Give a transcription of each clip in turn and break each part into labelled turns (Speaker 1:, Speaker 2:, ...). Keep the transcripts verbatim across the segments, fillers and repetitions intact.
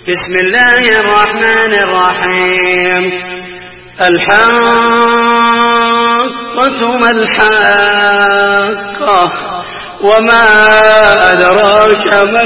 Speaker 1: بسم الله الرحمن الرحيم. الحاقة ما الحاقة وما أدراك ما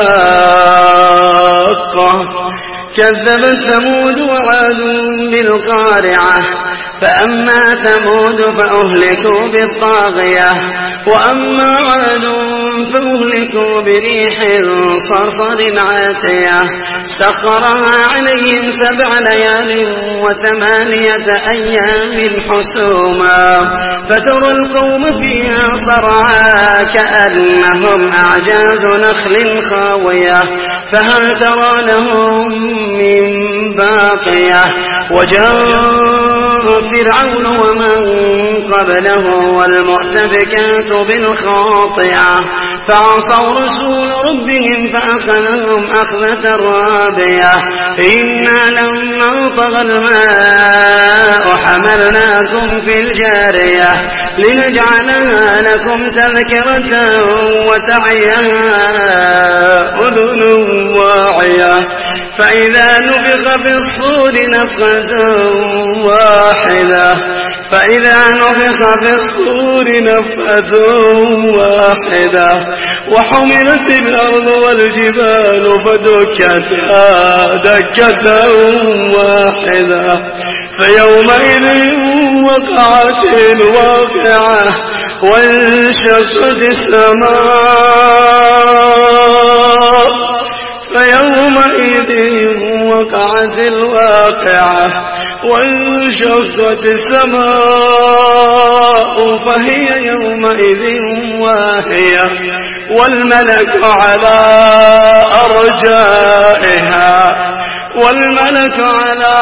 Speaker 1: الحاقة كذبت ثمود وعاد بالقارعة فأما ثمود فأهلكوا بالطاغية وأما عاد فأهلكوا بريح صرصر عاتية سخرها عليهم سبع ليال وثمانية أيام حسوما فترى القوم فيها صرعا كأنهم أعجاز نخل خاوية فهل ترى لهم من باقية وجاء فرعون ومن قبله والمؤتفكات بالخاطئة فعصوا رسول ربهم فأخذهم أخذة رابية إنا لما طغى الماء حملناكم في الجارية لنجعلها لكم تذكرة وتعيها أذن واعية فإذا نفخ في الصور نفخة واحدة فإذا نفخ في الصور نفخة واحدة وحملت الأرض والجبال فدكتا دكة واحدة فيومئذ وقعت الواقعة وانشقت السماء فيومئذ وقعت الواقعة وانشقت السماء فهي يومئذ واهية والملك على أرجائها والملك على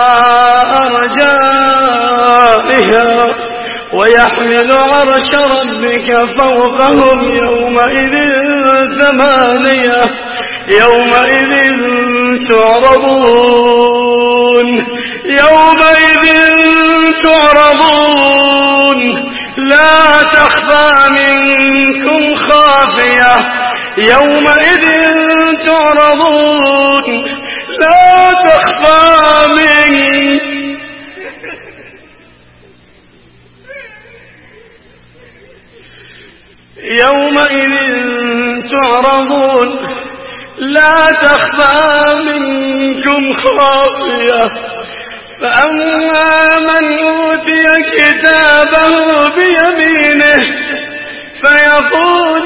Speaker 1: أرجائها ويحمل عرش ربك فوقهم يومئذ ثمانية يومئذ تعرضون يومئذ تعرضون لا تخفى منكم خافية يومئذ تعرضون لا تخفى منكم يومئذ تعرضون لا تخفى منكم خافية فأما من أوتي كتابه بيمينه فيقول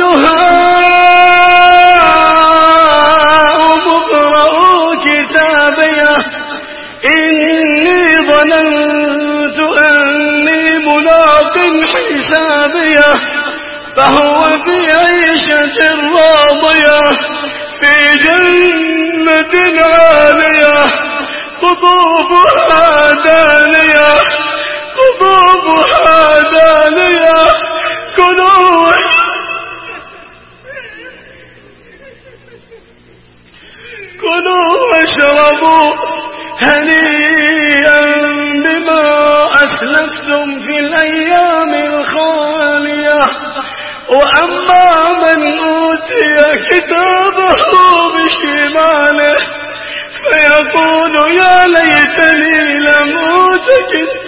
Speaker 1: هاؤم اقرءوا كتابيه إني ظننت أني ملاق حسابيه فهو في عيشة راضية في جنة عالية قطوفها دانية قطوفها دانية كلوا كلوا واشربوا هنيئا بما أسلفتم في الأيام الخالية وأما من أوتي كتابه بشماله فيقول يا ليتني لم أوت كتابه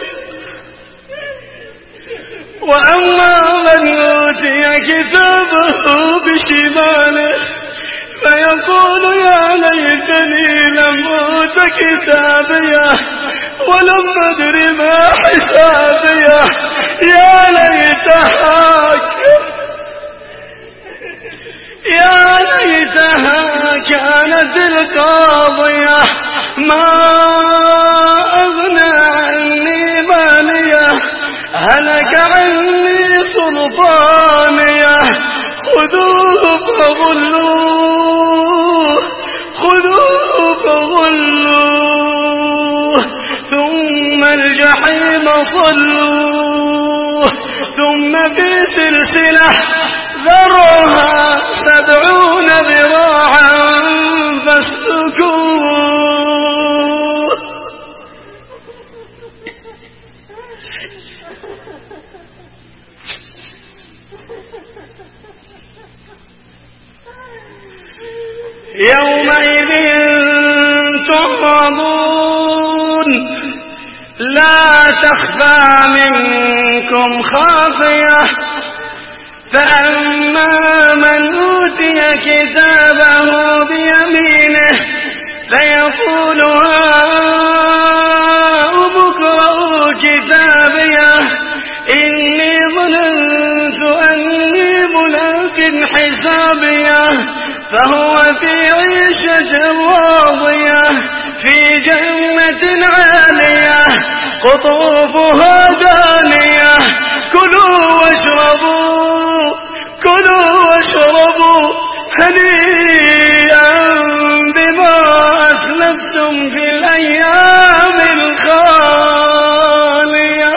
Speaker 1: وأما من أوتي كتابه بشماله فيقول يا ليتني لم أوت كتابيه ولم أدر ما حسابيه يا ليتها يا ليتها كانت القاضية ما أغنى عني مالية هلك عني سلطانية خذوه فغلوه خذوه فغلوه ثم الجحيم صلوه ثم في سلسلة ذرعها سبعون ذراعا فاسلكوه يومئذ معرضون لا تخفى منكم خافية فأما من أوتي كتابه بيمينه فيقول هاؤم اقرءوا كتابيه إني ظننت أني ملاق حسابيه فهو في عيشة راضية في جنة عالية قطوفها دانية كلوا واشربوا كلوا واشربوا هنيئا بما أسلفتم في الأيام الخالية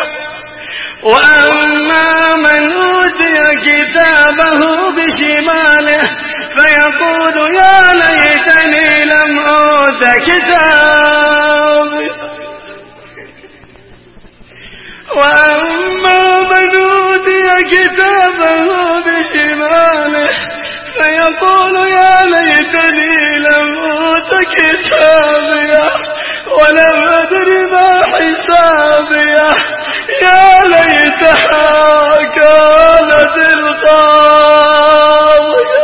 Speaker 1: وأما من أوتي كتابه بشماله فيقول يا ليتني لم أوت كتابي وأما من أوتي كتابه بشماله فيقول يا ليتني لم أوت كتابي ولم أدر ما حسابي يا ليتها كانت القاضية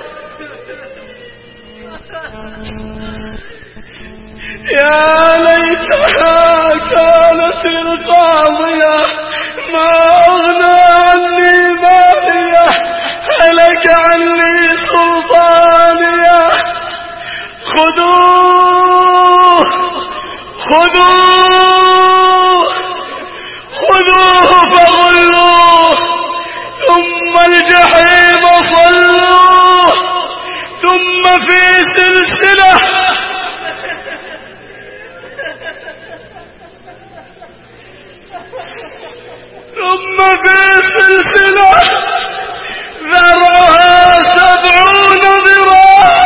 Speaker 1: يا ليتها كانت القاضية ما أغنى عني مالية هلك عني سلطانية خذوه خذوه خذوه فغلوه ثم الجحيم صلوه ثم في سلسلة ثم في سلسلة ذرعها سبعون ذراعا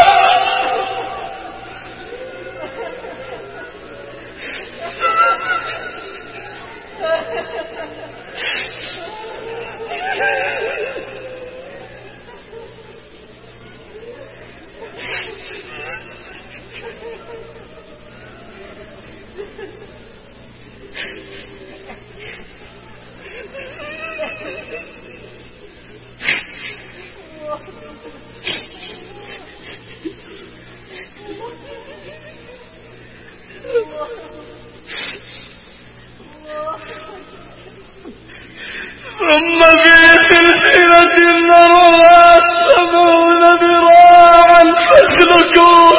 Speaker 1: ثم في سلسلة ذرعها سبعون ذراعا فاسلكوه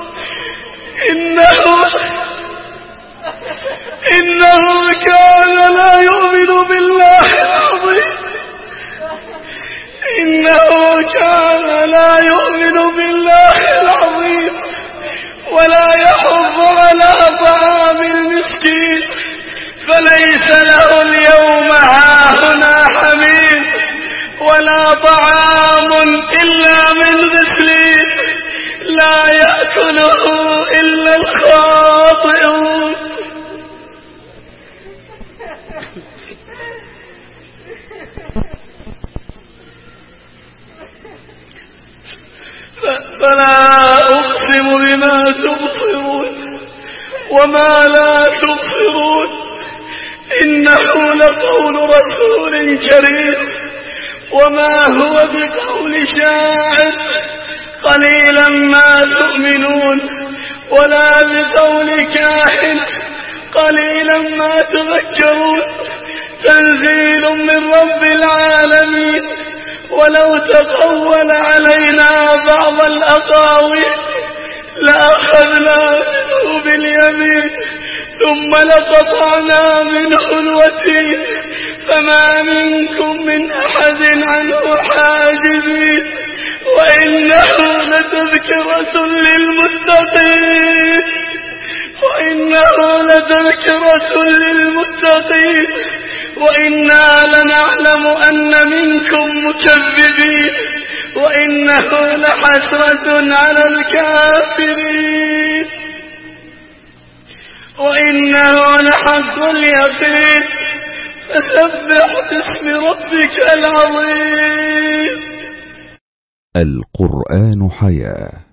Speaker 1: إنه إنه كان لا يؤمن بالله العظيم إنه كان لا يؤمن بالله العظيم ولا يحض على طعام المسكين فليس له اليوم هاهنا حميم ولا طعام إلا من غسلين لا يأكله إلا الخاطئون فلا أقسم بما تبصرون وما لا تبصرون إنه لقول رسول كريم وما هو بقول شاعر قليلا ما تؤمنون ولا بقول كاهن قليلا ما تذكرون تنزيل من رب العالمين ولو تقول علينا بعض الأقاويل لأخذنا منه باليمين ثم لقطعنا منه الوتين فما منكم من أحد عنه حاجزين وإنه لتذكرة للمتقين وإنه لتذكرة للمتقين وإنا لنعلم أن منكم مكذبين وإنه لحسرة على الكافرين وإنه لحق اليقين فسبح باسم ربك العظيم.
Speaker 2: القرآن حياة.